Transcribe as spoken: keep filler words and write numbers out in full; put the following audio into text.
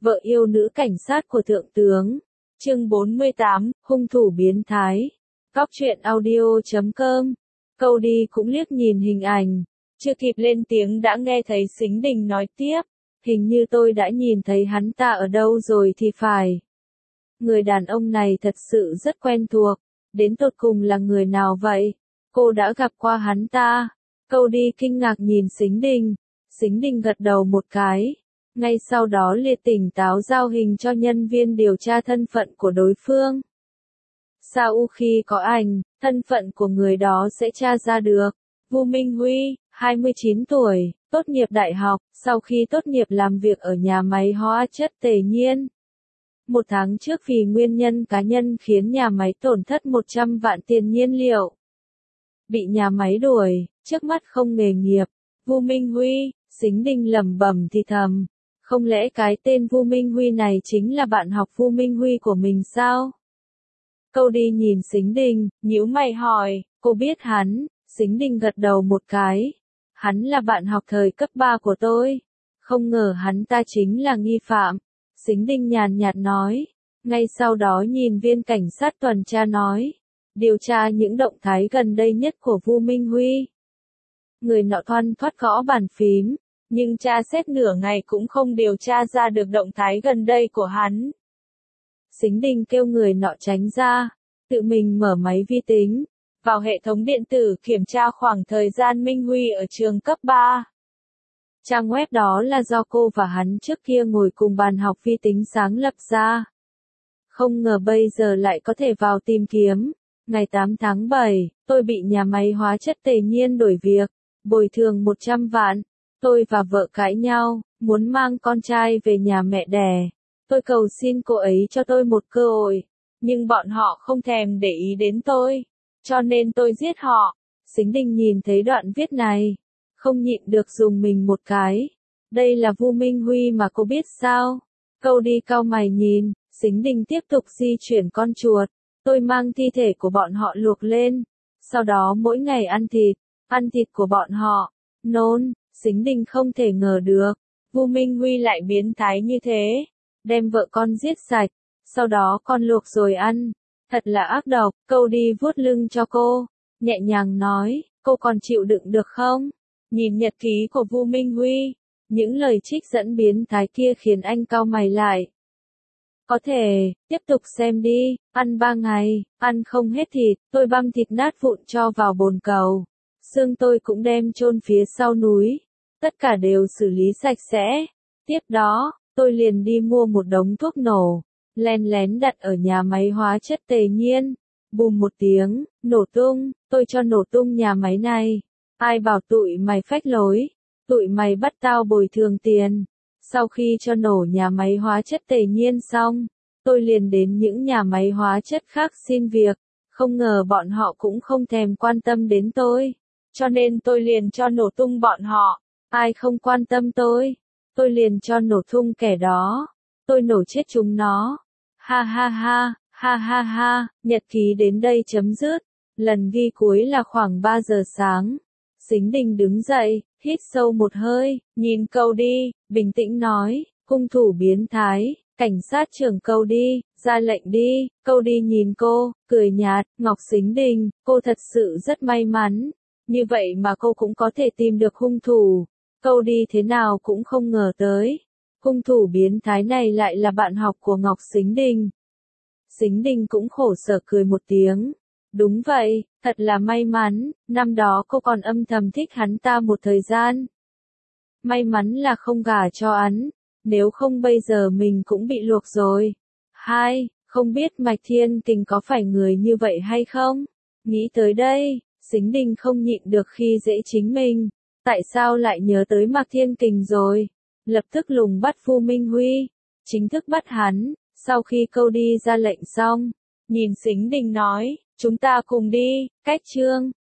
vợ yêu nữ cảnh sát của thượng tướng. Chương bốn mươi tám, hung thủ biến thái. Góc truyện audio chấm com. Câu đi cũng liếc nhìn hình ảnh, chưa kịp lên tiếng đã nghe thấy Sính Đình nói tiếp, hình như tôi đã nhìn thấy hắn ta ở đâu rồi thì phải. Người đàn ông này thật sự rất quen thuộc, đến tột cùng là người nào vậy? Cô đã gặp qua hắn ta. Câu đi kinh ngạc nhìn Sính Đình, Sính Đình gật đầu một cái. Ngay sau đó liệt tỉnh táo giao hình cho nhân viên điều tra thân phận của đối phương. Sau khi có ảnh, thân phận của người đó sẽ tra ra được. Vu Minh Huy, hai mươi chín tuổi, tốt nghiệp đại học, sau khi tốt nghiệp làm việc ở nhà máy hóa chất Tề Nhiên. Một tháng trước vì nguyên nhân cá nhân khiến nhà máy tổn thất một trăm vạn tiền nhiên liệu. Bị nhà máy đuổi, trước mắt không nghề nghiệp. Vu Minh Huy, Sính Đình lẩm bẩm thì thầm. Không lẽ cái tên Vu Minh Huy này chính là bạn học Vu Minh Huy của mình sao? Câu đi nhìn Sính Đình, nhíu mày hỏi, cô biết hắn? Sính Đình gật đầu một cái. Hắn là bạn học thời cấp ba của tôi. Không ngờ hắn ta chính là nghi phạm. Sính Đình nhàn nhạt nói. Ngay sau đó nhìn viên cảnh sát tuần tra nói. Điều tra những động thái gần đây nhất của Vu Minh Huy. Người nọ thoăn thoắt gõ bàn phím. Nhưng tra xét nửa ngày cũng không điều tra ra được động thái gần đây của hắn. Sính Đình kêu người nọ tránh ra, tự mình mở máy vi tính, vào hệ thống điện tử kiểm tra khoảng thời gian Minh Huy ở trường cấp ba. Trang web đó là do cô và hắn trước kia ngồi cùng bàn học vi tính sáng lập ra. Không ngờ bây giờ lại có thể vào tìm kiếm. Ngày tám tháng bảy, tôi bị nhà máy hóa chất Tề Nhiên đổi việc, bồi thường một trăm vạn. Tôi và vợ cãi nhau, muốn mang con trai về nhà mẹ đẻ. Tôi cầu xin cô ấy cho tôi một cơ hội, nhưng bọn họ không thèm để ý đến tôi, cho nên tôi giết họ. Sính Đình nhìn thấy đoạn viết này, không nhịn được dùng mình một cái. Đây là Vu Minh Huy mà cô biết sao? Câu đi cau mày nhìn, Sính Đình tiếp tục di chuyển con chuột. Tôi mang thi thể của bọn họ luộc lên, sau đó mỗi ngày ăn thịt, ăn thịt của bọn họ. Nôn. Sính Đình không thể ngờ được, Vu Minh Huy lại biến thái như thế, đem vợ con giết sạch, sau đó con luộc rồi ăn, thật là ác độc. Câu đi vuốt lưng cho cô, nhẹ nhàng nói, cô còn chịu đựng được không? Nhìn nhật ký của Vu Minh Huy, những lời trích dẫn biến thái kia khiến anh cau mày lại. Có thể, tiếp tục xem đi, ăn ba ngày, ăn không hết thịt, tôi băm thịt nát vụn cho vào bồn cầu, xương tôi cũng đem chôn phía sau núi. Tất cả đều xử lý sạch sẽ. Tiếp đó, tôi liền đi mua một đống thuốc nổ, len lén đặt ở nhà máy hóa chất Tề Nhiên. Bùm một tiếng, nổ tung, tôi cho nổ tung nhà máy này. Ai bảo tụi mày phách lối, tụi mày bắt tao bồi thường tiền. Sau khi cho nổ nhà máy hóa chất Tề Nhiên xong, tôi liền đến những nhà máy hóa chất khác xin việc. Không ngờ bọn họ cũng không thèm quan tâm đến tôi, cho nên tôi liền cho nổ tung bọn họ. Ai không quan tâm tôi, tôi liền cho nổ tung kẻ đó. Tôi nổ chết chúng nó. Ha ha ha, ha ha ha, nhật ký đến đây chấm dứt. Lần ghi cuối là khoảng ba giờ sáng. Sính Đình đứng dậy, hít sâu một hơi, nhìn Câu đi, bình tĩnh nói, hung thủ biến thái, cảnh sát trưởng Câu đi, ra lệnh đi. Câu đi nhìn cô, cười nhạt, Ngọc Sính Đình, cô thật sự rất may mắn. Như vậy mà cô cũng có thể tìm được hung thủ. Câu đi thế nào cũng không ngờ tới. Hung thủ biến thái này lại là bạn học của Ngọc Sính Đình. Sính Đình cũng khổ sở cười một tiếng. Đúng vậy, thật là may mắn, năm đó cô còn âm thầm thích hắn ta một thời gian. May mắn là không gả cho hắn, nếu không bây giờ mình cũng bị luộc rồi. Hai, không biết Mạch Thiên Kình có phải người như vậy hay không? Nghĩ tới đây, Sính Đình không nhịn được khi dễ chính mình. Tại sao lại nhớ tới Mạc Thiên Kình rồi? Lập tức lùng bắt Vu Minh Huy, chính thức bắt hắn. Sau khi Câu đi ra lệnh xong, nhìn Sính Đình nói, chúng ta cùng đi. Cách chương